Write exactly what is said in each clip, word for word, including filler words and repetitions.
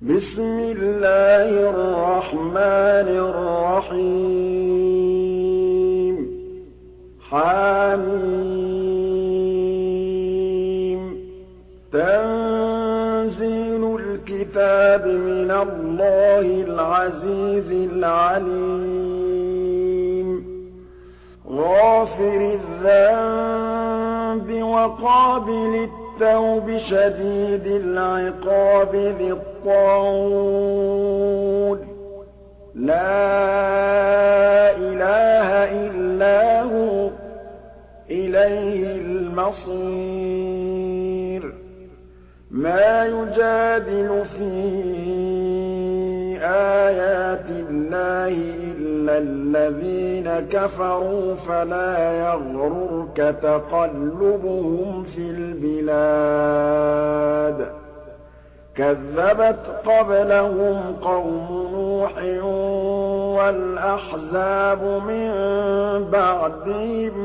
بسم الله الرحمن الرحيم حم تنزيل الكتاب من الله العزيز العليم غافر الذنب وقابل التوب شديد العقاب ذي الطول لا إله إلا هو إليه المصير ما يجادل في آيات الله إلا الذين كفروا فلا يغررك تقلبهم في البلاد كذبت قبلهم قوم نوح والأحزاب من بعدهم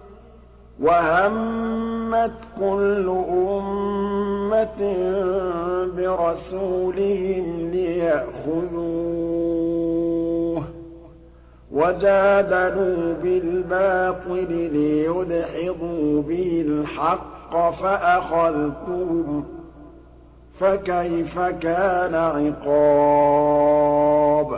وهمت كل أمة برسولهم ليأخذوه وجادلوا بالباطل ليدحضوا به الحق فأخذتهم فكيف كان عقاب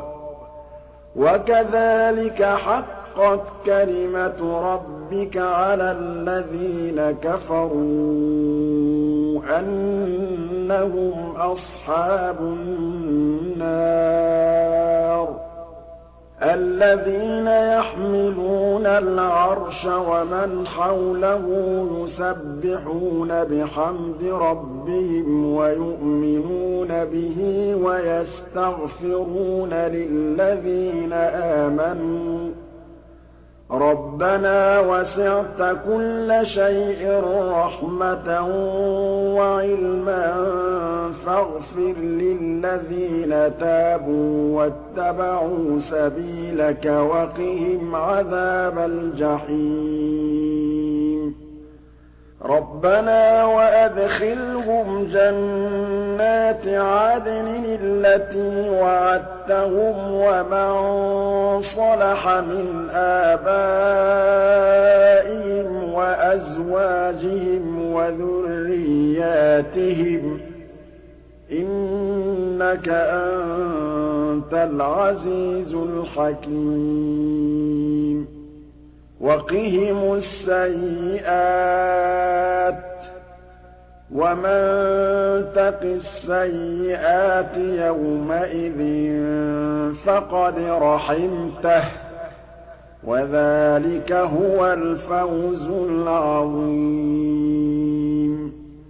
وكذلك حقت كلمة ربك على الذين كفروا أنهم أصحاب النار الذين يحملون العرش ومن حوله يسبحون بحمد ربهم ويؤمنون به ويستغفرون للذين آمنوا ربنا وسعت كل شيء رحمة وعلما فاغفر للذين تابوا واتبعوا سبيلك وقهم عذاب الجحيم ربنا وأدخلهم جنات عدن التي وعدتهم ومن صلح من آبائهم وأزواجهم وذرياتهم إنك أنت العزيز الحكيم وقهم السيئات ومن تق السيئات يومئذ فقد رحمته وذلك هو الفوز العظيم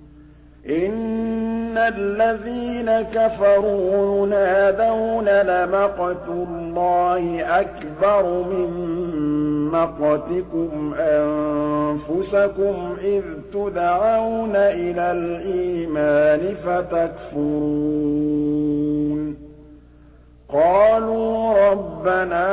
إن الذين كفروا ينادون لمقت الله أكبر من مقتكم أنفسكم إذ تدعون إلى الإيمان فتكفرون قالوا ربنا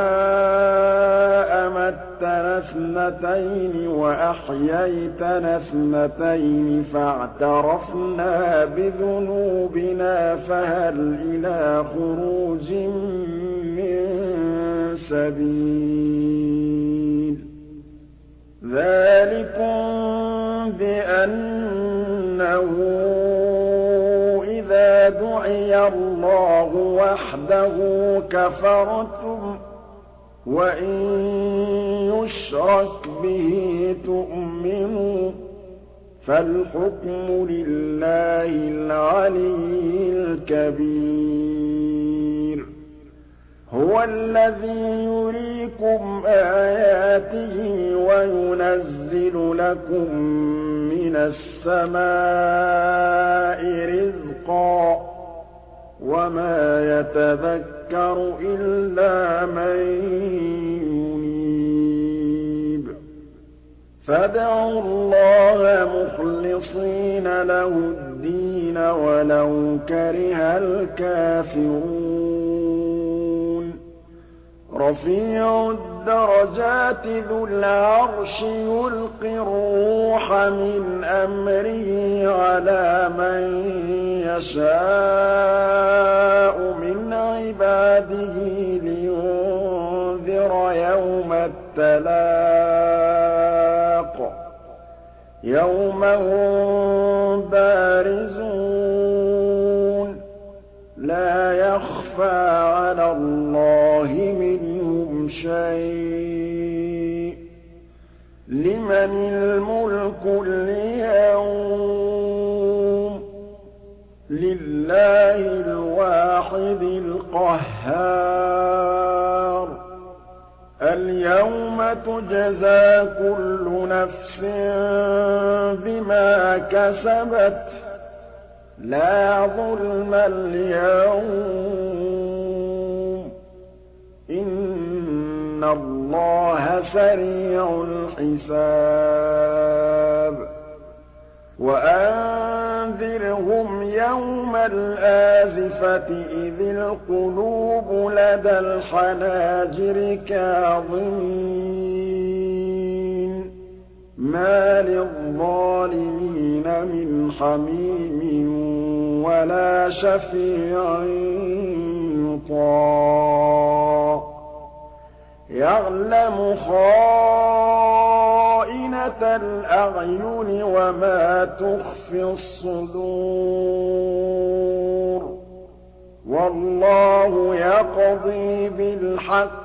أمتنا اثنتين وأحييتنا اثنتين فاعترفنا بذنوبنا فهل إلى خروج من سبيل ذلكم بأنه إذا دعي الله وحده كفرتم وإن يشرك به تؤمنوا فالحكم لله العلي الكبير هو الذي يريكم آياته وينزل لكم من السماء رزقا وما يتذكر إلا من ينيب فادعوا الله مخلصين له الدين ولو كره الكافرون رفيع الدرجات ذو العرش يلقي الروح من أمره على من يشاء التلاق يوم هم بارزون لا يخفى على الله منهم شيء لمن الملك اليوم لله الواحد القهار اليوم تجزى كل نفس بما كسبت لا ظلم اليوم إن الله سريع الحساب وأنذرهم يوم الآزفة إذ القلوب لدى الحناجر كاظمين ما للظالمين من حميم ولا شفيع يطاع يعلم خائنة الأعين وما تخفي الصدور والله يقضي بالحق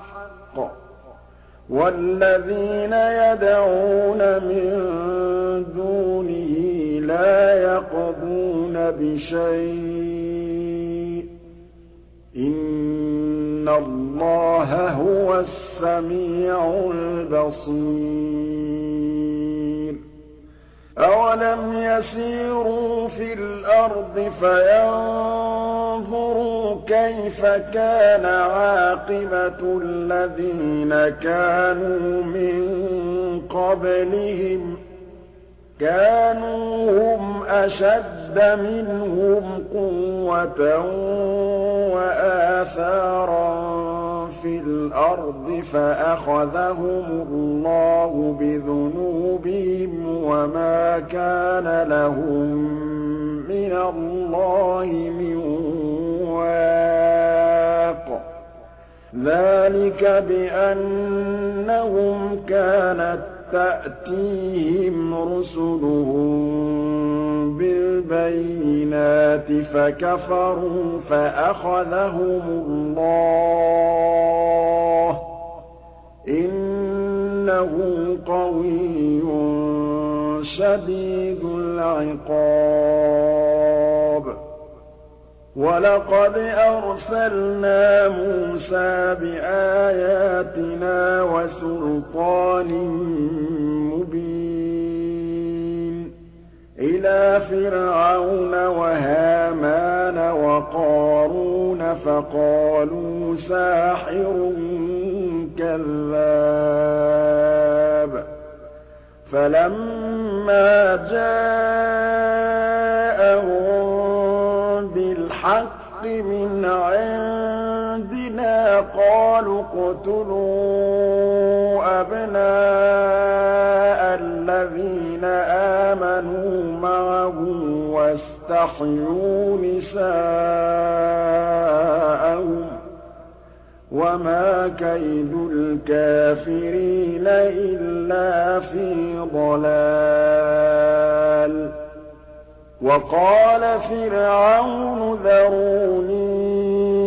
والذين يدعون من دونه لا يقضون بشيء إن الله هو السميع البصير أولم يسيروا في الأرض فينظروا كيف كان عاقبة الذين كانوا من قبلهم كانوا هم أشد منهم قوة وآثارا في الأرض فأخذهم الله بذنوبهم وما كان لهم من الله من واق ذلك بأنهم كانت تأتيهم رسلهم بالبينات فكفروا فأخذهم الله إنه قوي شديد العقاب ولقد أرسلنا موسى بآياتنا وسلطان مبين إلى فرعون وهامان وقارون فقالوا ساحر كذاب فلما جاءهم بالحق من عندنا قالوا اقتلوا أبناء الذين آمنوا معه واستحيوا نساءهم وما كيد الكافرين إلا في ضلال وقال فرعون ذروني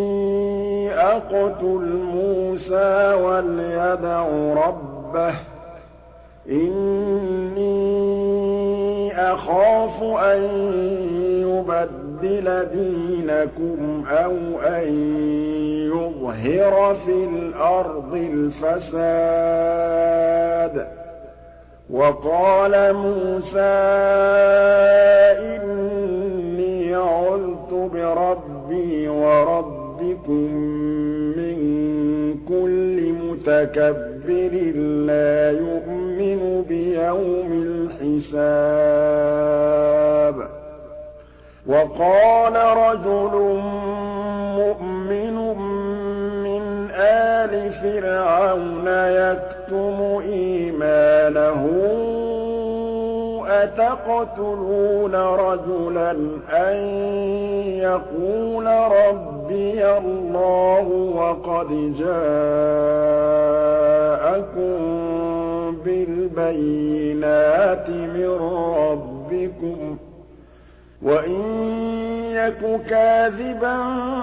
أقتل موسى وليدع ربه إني أخاف أن يبدل دينكم أو أن يظهر في الأرض الفساد وقال موسى إني عذت بربي وربكم من كل متكبر لا يؤمن بيوم الحساب وقال رجل مؤمن من آل فرعون يكتم إيمانه أتقتلون رجلا أن يقول ربي الله وقد جاءكم بالبينات من ربكم وإن يك كاذبا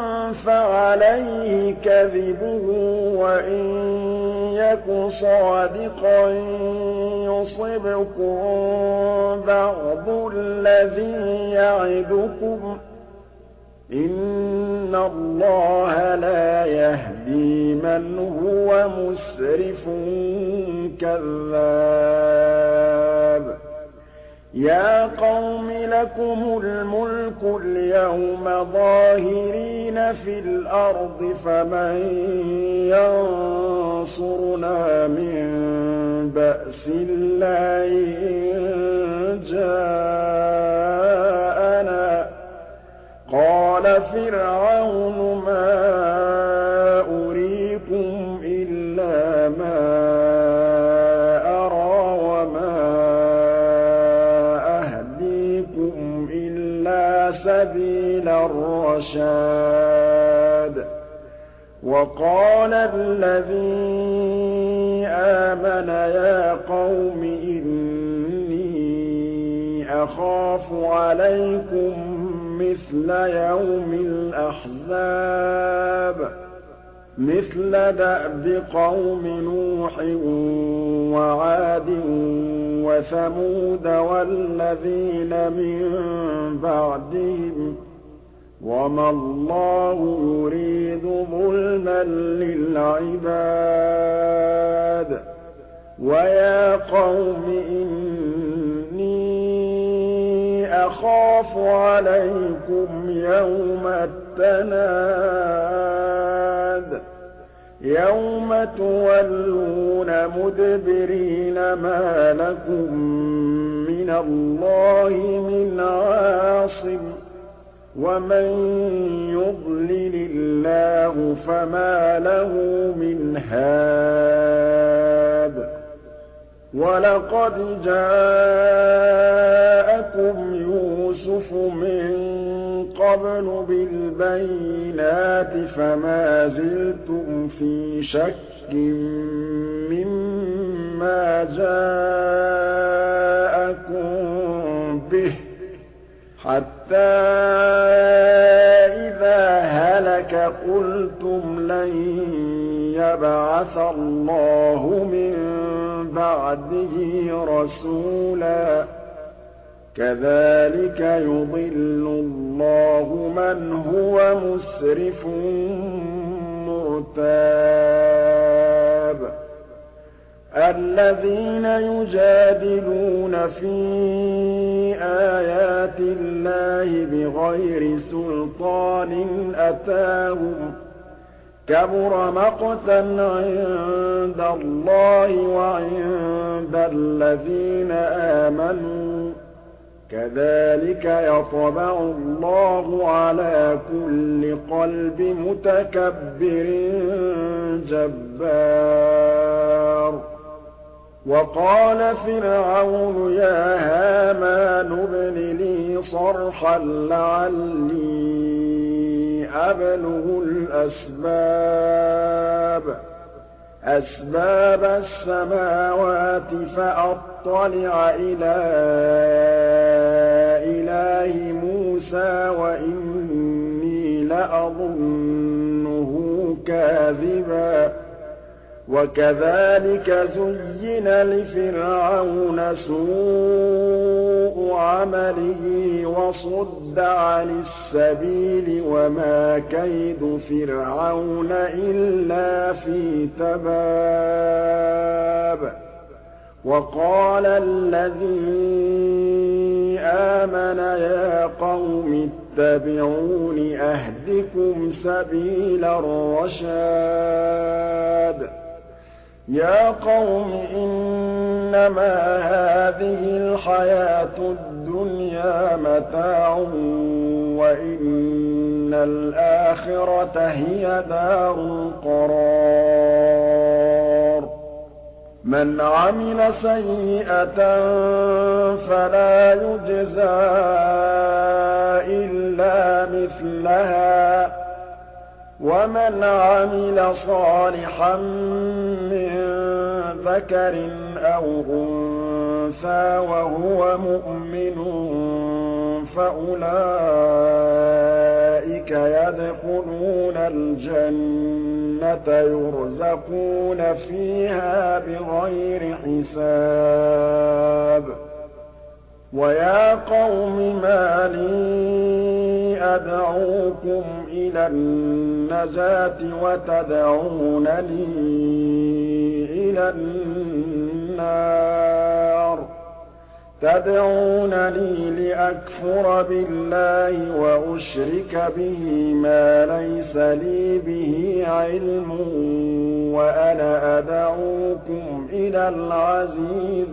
فعليه كذبه وإن يك صادقا يصبكم بعض الذي يعدكم إن الله لا يهدي من هو مسرف كذاب يا قوم لكم الملك اليوم ظاهرين في الأرض فمن ينصرنا من بأس الله إن جاءنا قال فرعون ما أريكم إلا ما أرى وما أهديكم إلا سبيل الرشاد وقال الذي آمن يا قوم إني أخاف عليكم مثل يوم الأحزاب مثل دأب قوم نوح وعاد وثمود والذين من بعدهم وما الله يريد ظلما للعباد ويا قوم إني أخاف عليكم يوم التناد يوم تولون مدبرين ما لكم من الله من عاصم ومن يضلل الله فما له من هاد ولقد جاءكم يوسف من قبل بالبينات فما زلتم في شك مما جاءكم به حتى إذا هلك قلتم لن يبعث الله من بعده رسولا كذلك يضل الله من هو مسرف مرتاب الذين يجادلون في آيات الله بغير سلطان أتاهم كبر مقتا عند الله وعند الذين آمنوا كذلك يطبع الله على كل قلب متكبر جبار وقال فرعون يا هامان ابن لي صرحا لعلي أبلغ الأسباب أسباب السماوات فأطلع إلى إله موسى وإني لأظنه كاذبا وكذلك زين لفرعون سوء عمله وصد عن السبيل وما كيد فرعون إلا في تباب وقال الذي آمن يا قوم اتبعون أهدكم سبيل الرشاد يا قوم إنما هذه الحياة الدنيا متاع وإن الآخرة هي دار القرار من عمل سيئة فلا يجزى إلا مثلها ومن عمل صالحا من ذكر أو أنثى أُنثَىٰ وَهُوَ مُؤْمِنٌ فَأُولَٰئِكَ يَدْخُلُونَ الْجَنَّةَ يُرْزَقُونَ فِيهَا بِغَيْرِ حِسَابٍ وَيَا قَوْمِ مَا لِي أَدْعُوكُمْ إِلَى النَّجَاةِ وَتَدْعُونَنِي إِلَى النَّارِ تَدْعُونَنِي لِأَكْفُرَ بِاللَّهِ وَأُشْرِكَ بِهِ مَا لَيْسَ لِي بِهِ عِلْمٌ وَأَنَا أَدْعُوكُمْ إِلَى الْعَزِيزِ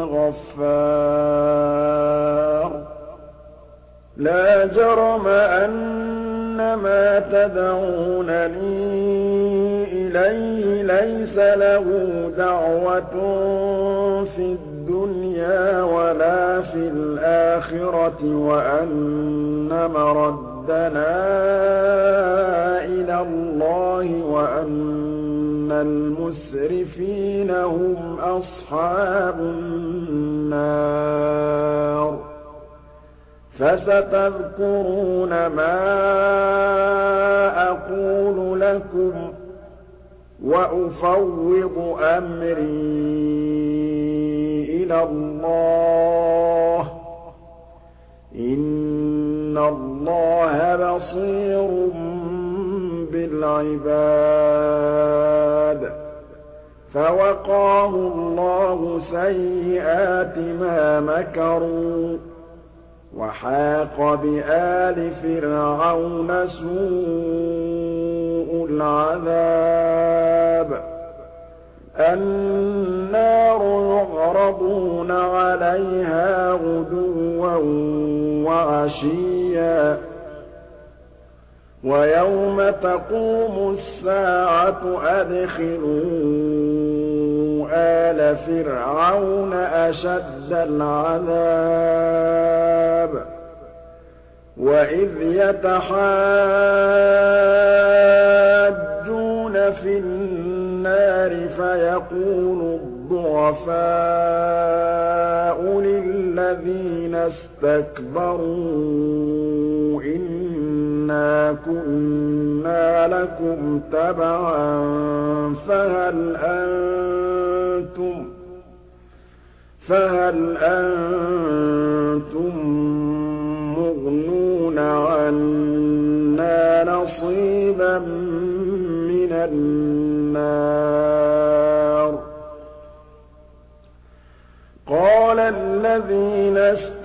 الْغَفَّارِ لَا جَرَمَ أَنَّ مَا تَدْعُونَنِي إِلَيْهِ لَيْسَ لَهُ دَعْوَةٌ فِي الدُّنْيَا وَلَا فِي الْآخِرَةِ وَأَنَّ مَرَدَّنَا إِلَى اللَّهِ وَأَنَّ الْمُسْرِفِينَ هُمْ أَصْحَابُ النَّارِ فَسَتَذْكُرُونَ مَا أَقُولُ لَكُمْ وَأُفَوِّضُ أَمْرِي إِلَى اللَّهِ ۚ إِنَّ اللَّهَ بَصِيرٌ بِالْعِبَادِ فَوَقَاهُ اللَّهُ سَيِّئَاتِ مَا مَكَرُوا وَحَاقَ بِآلِ فِرْعَوْنَ سُوءُ الْعَذَابِ النَّارُ يُعْرَضُونَ عَلَيْهَا غُدُوًّا وَعَشِيًّا وَيَوْمَ تَقُومُ السَّاعَةُ أَدْخِلُوا آلَ فِرْعَوْنَ أَشَدَّ الْعَذَابِ وَإِذْ يَتَحَاجُّونَ فِي النَّارِ فَيَقُولُ الضُّعَفَاءُ لِلَّذِينَ اسْتَكْبَرُوا إِنَّا كُنَّا لَكُمْ تَبَعًا فَهَلْ أَنتُم فَهَلْ أَنتُم مُّغْنُونَ عَنَّا نَصِيبًا مِّنَ النَّارِ قَالَ الَّذِينَ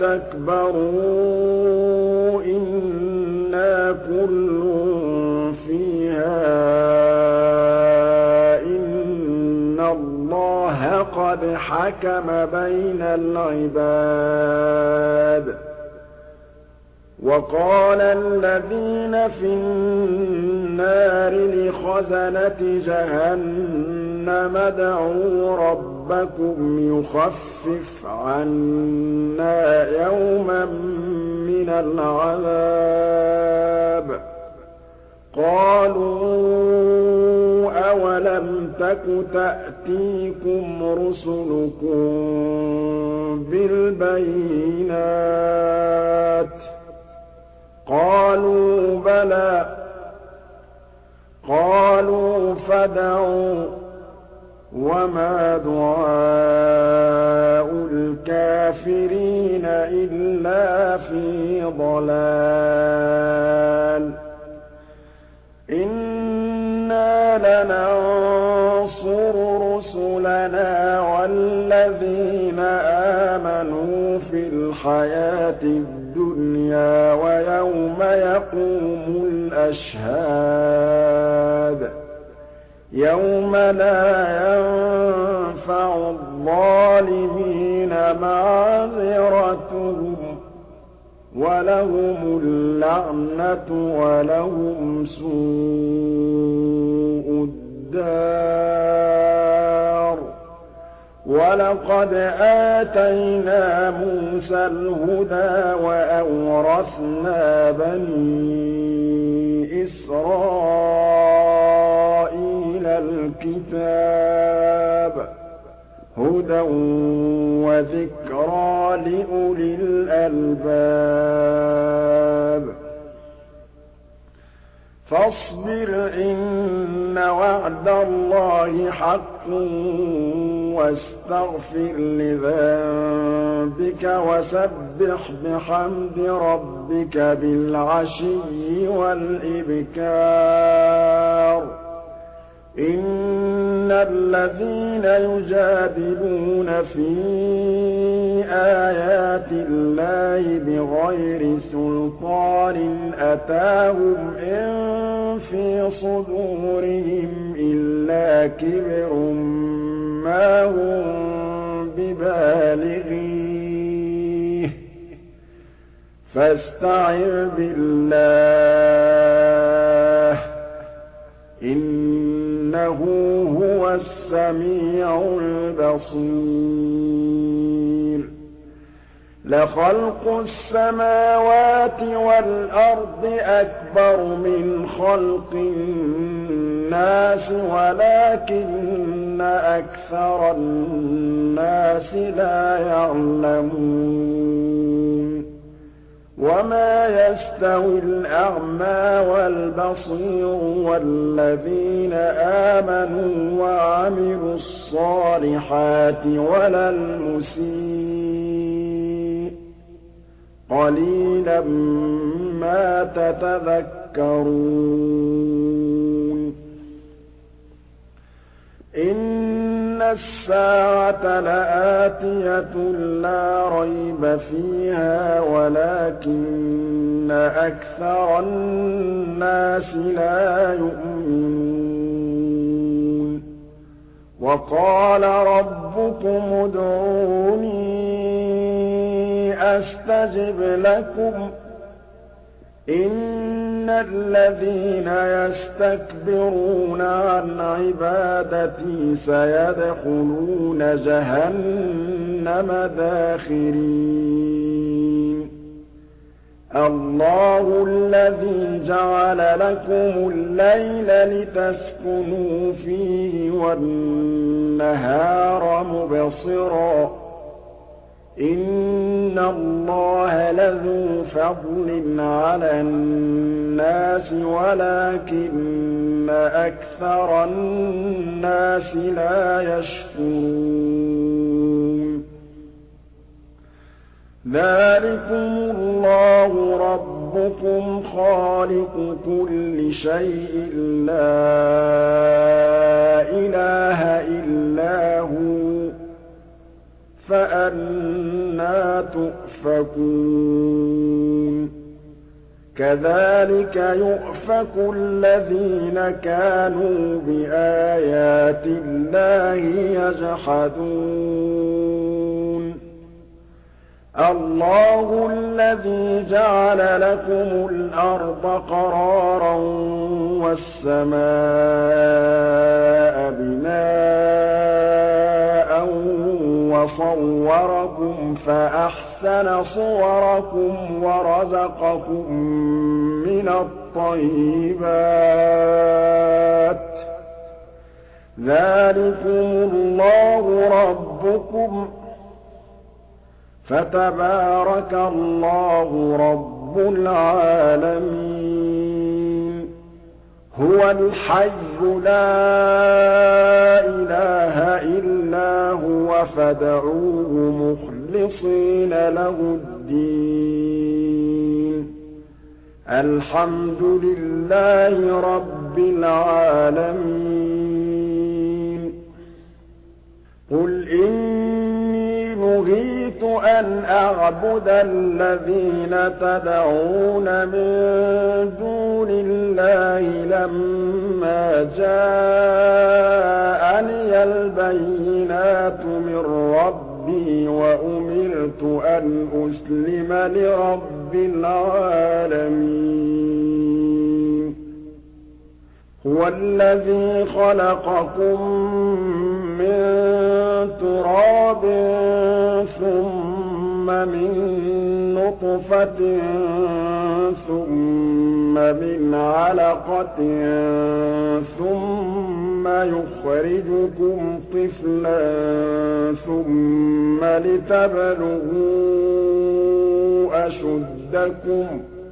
اسْتَكْبَرُوا إِنَّا كُلٌّ فِيهَا إِنَّ اللَّهَ قَدْ حَكَمَ بَيْنَ الْعِبَادِ وَقَالَ الَّذِينَ فِي النَّارِ لِخَزَنَةِ جَهَنَّمَ ادْعُوا رَبَّكُمْ يُخَفِّفْ عَنَّا يَوْمًا مِّنَ الْعَذَابِ قَالُوا أَوَلَمْ تَكُ تَأْتِيكُمْ رُسُلُكُم بِالْبَيِّنَاتِ قَالُوا بَلَىٰ قَالُوا فَادْعُوا وَمَا دُعَاءُ الْكَافِرِينَ إِلَّا فِي ضَلَالٍ إِنَّا لَنَنصُرُ رُسُلَنَا وَالَّذِينَ آمَنُوا فِي الْحَيَاةِ الدُّنْيَا وَيَوْمَ يَقُومُ الْأَشْهَادُ يَوْمَ لَا يَنفَعُ الظَّالِمِينَ مَعْذِرَتُهُمْ وَلَهُمُ اللَّعْنَةُ وَلَهُمْ سُوءُ الدَّارِ وَلَقَدْ آتَيْنَا مُوسَى الْهُدَىٰ وَأَوْرَثْنَا بَنِي إِسْرَائِيلَ الْكِتَابَ هُدًى وذكرى لأولي الألباب فاصبر إن وعد الله حق واستغفر لذنبك وسبح بحمد ربك بالعشي والإبكار إن الذين يجادلون في آيات الله بغير سلطان أتاهم إن في صدورهم إلا كبر ما هم ببالغيه فاستعذ بالله إنه هو السميع البصير لخلق السماوات والأرض أكبر من خلق الناس ولكن أكثر الناس لا يعلمون وما يستوي الأعمى والبصير والذين آمنوا وعملوا الصالحات ولا المسيء قليلا ما تتذكرون إن الساعة لآتية لا ريب فيها ولكن أكثر الناس لا يؤمنون وقال ربكم ادعوني أستجب لكم إن الذين يستكبرون عن عبادتي سيدخلون جهنم داخرين الله الذي جعل لكم الليل لتسكنوا فيه والنهار مبصرا إن الله لذو فضل على الناس ولكن أكثر الناس لا يشكرون ذلكم الله ربكم خالق كل شيء لا إله إلا هو فأنى تؤفكون كذلك يؤفك الذين كانوا بآيات الله يجحدون الله الذي جعل لكم الأرض قرارا والسماء بناء وصوركم فأحسن صوركم ورزقكم من الطيبات ذلكم الله ربكم فتبارك الله رب العالمين هو الحي لا إله إلا هو فادعوه مخلصين له الدين الحمد لله رب العالمين قل إني نهيت أن أعبد الذين تدعون من دون الله لما جاءني البينات من ربي وأمرت أن أسلم لرب العالمين هو الذي خلقكم من تراب ثم من نطفة ثم من علقة ثم ثُمَّ يُخْرِجُكُمْ طِفْلًا ثُمَّ لِتَبْلُغُوا أَشُدَّكُمْ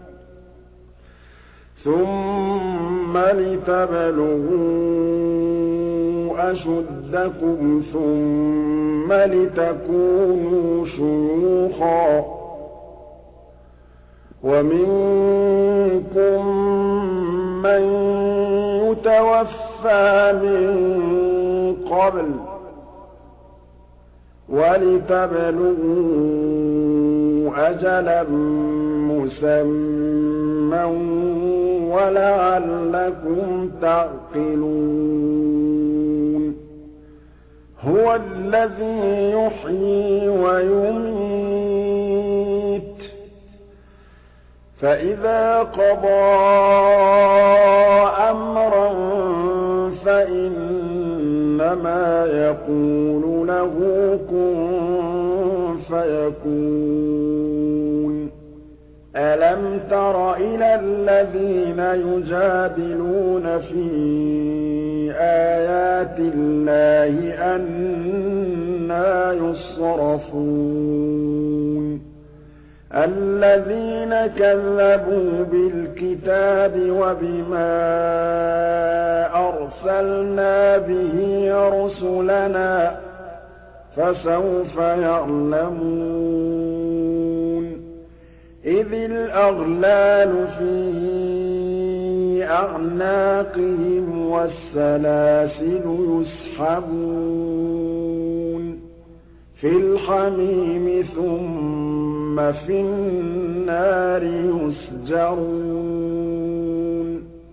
ثُمَّ لِتَبْلُغُوا أَشُدَّكُمْ ثُمَّ لِتَكُونُوا شُيُوخًا وَمِنكُم مَّن يُتَوَفَّىٰ مِن قَبْلُ ۖ وَلِتَبْلُغُوا أَجَلًا مُّسَمًّى وَلَعَلَّكُمْ تَعْقِلُونَ هُوَ الَّذِي يُحْيِي وَيُمِيتُ ۖ فَإِذَا قَضَىٰ أَمْرًا فَإِنَّمَا يَقُولُ لَهُ كُن فَيَكُونُ أَلَمْ تَرَ إِلَى الَّذِينَ يُجَادِلُونَ فِي آيَاتِ اللَّهِ أَنَّىٰ يُصْرَفُونَ الَّذِينَ كَذَّبُوا بِالْكِتَابِ وَبِمَا أَرْسَلْنَا بِهِ رُسُلَنَا ۖ فَسَوْفَ يَعْلَمُونَ إِذِ الْأَغْلَالُ فِي أَعْنَاقِهِمْ وَالسَّلَاسِلُ يُسْحَبُونَ فِي الْحَمِيمِ ثُمَّ فِي النَّارِ يُسْجَرُونَ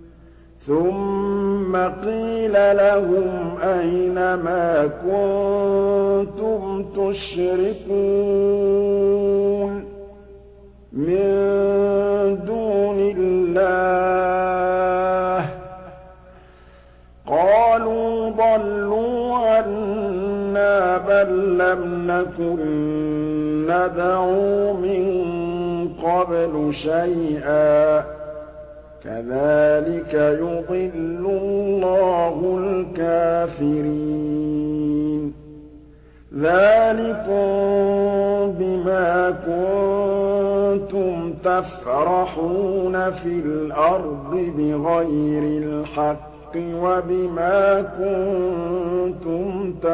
ثُمَّ قِيلَ لَهُمْ أَيْنَ مَا كُنتُمْ تُشْرِكُونَ مِن دُونِ اللَّهِ ۖ قَالُوا ضَلُّوا عَنَّا بَل لَّمْ نَكُن نَّدْعُو مِن قَبْلُ شَيْئًا ۚ كَذَٰلِكَ يُضِلُّ اللَّهُ الْكَافِرِينَ ذَٰلِكُم بِمَا كُنتُمْ تَفْرَحُونَ فِي الْأَرْضِ بِغَيْرِ الْحَقِّ وَبِمَا كُنتُمْ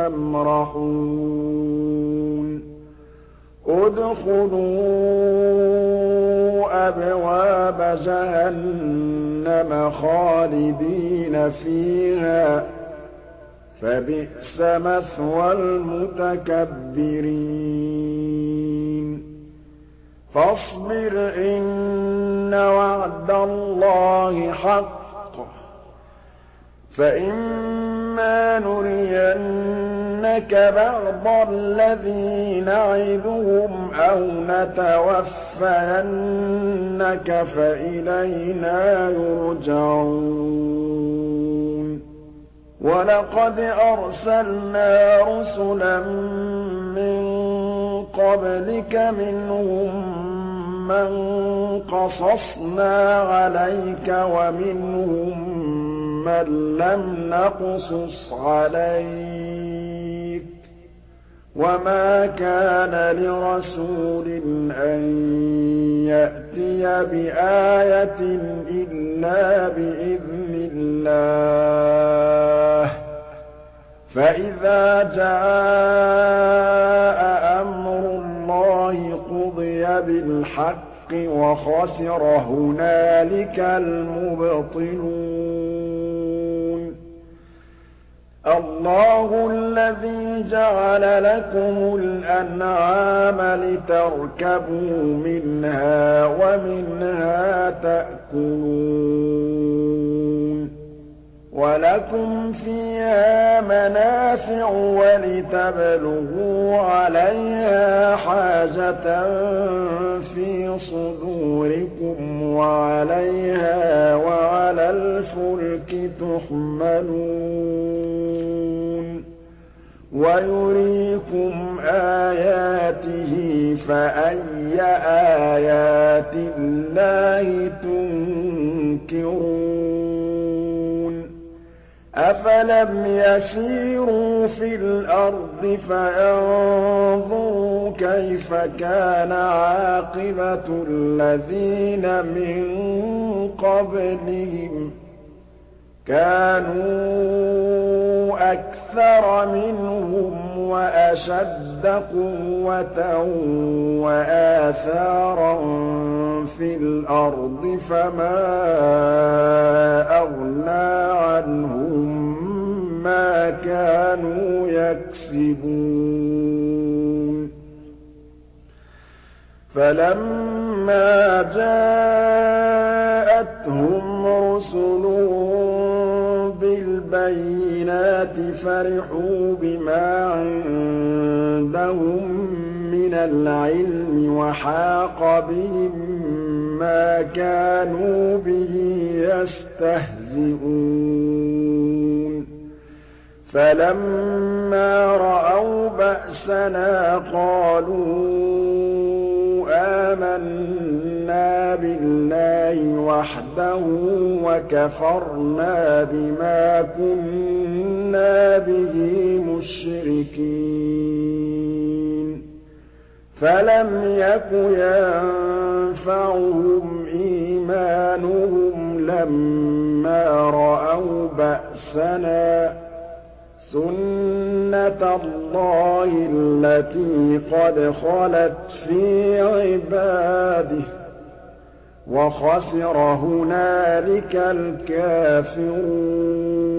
تَمْرَحُونَ ادْخُلُوا أَبْوَابَ جَهَنَّمَ خَالِدِينَ فِيهَا ۖ فَبِئْسَ مَثْوَى الْمُتَكَبِّرِينَ فَاصْبِرْ إِنَّ وَعْدَ اللَّهِ حَقٌّ ۚ فَإِمَّا نُرِيَنَّكَ بَعْضَ الَّذِي نَعِدُهُمْ أَوْ نَتَوَفَّيَنَّكَ فَإِلَيْنَا يُرْجَعُونَ وَلَقَدْ أَرْسَلْنَا رُسُلًا مِّن قَبْلِكَ مِنْهُم مَّن قَصَصْنَا عَلَيْكَ وَمِنْهُم مَّن لَّمْ نَقْصُصْ عَلَيْكَ ۗ وَمَا كَانَ لِرَسُولٍ أَن يَأْتِيَ بِآيَةٍ إِلَّا بِإِذْنِ اللَّهِ ۚ فَإِذَا جَاءَ أَمْرُ اللَّهِ قُضِيَ بِالْحَقِّ وَخَسِرَ هُنَالِكَ الْمُبْطِلُونَ اللَّهُ الَّذِي جَعَلَ لَكُمُ الْأَنْعَامَ لِتَرْكَبُوا مِنْهَا وَمِنْهَا تَأْكُلُونَ وَلَكُمْ فِيهَا مَنَافِعُ وَلِتَبْلُغُوا عَلَيْهَا حَاجَةً فِي صُدُورِكُمْ وَعَلَيْهَا وَعَلَى الْفُلْكِ تُحْمَلُونَ وَيُرِيكُمْ آيَاتِهِ فَأَيَّ آيَاتِ اللَّهِ تُنكِرُونَ أَفَلَمْ يَسِيرُوا فِي الْأَرْضِ فَيَنظُرُوا كَيْفَ كَانَ عَاقِبَةُ الَّذِينَ مِن قَبْلِهِمْ ۚ كَانُوا أَكْثَرَ مِنْهُمْ وَأَشَدَّ قُوَّةً وَآثَارًا فِي الْأَرْضِ فَمَا أَغْنَىٰ عَنْهُم مَّا كَانُوا يَكْسِبُونَ فَلَمَّا جَاءَتْهُمْ رُسُلُهُم بِالْبَيِّنَاتِ فَرِحُوا بِمَا عِندَهُم مِّنَ الْعِلْمِ وَحَاقَ بِهِم مَّا كَانُوا بِهِ يَسْتَهْزِئُونَ فَلَمَّا رَأَوْا بَأْسَنَا قَالُوا آمَنَّا بِاللَّهِ وَحْدَهُ وَكَفَرْنَا بِمَا كُنَّا بِهِ مُشْرِكِينَ فَلَمْ يَكُ يَنفَعُهُمْ إِيمَانُهُمْ لَمَّا رَأَوْا بَأْسَنَا ۖ سُنَّتَ اللَّهِ الَّتِي قَدْ خَلَتْ فِي عِبَادِهِ ۖ وَخَسِرَ هُنَالِكَ الْكَافِرُونَ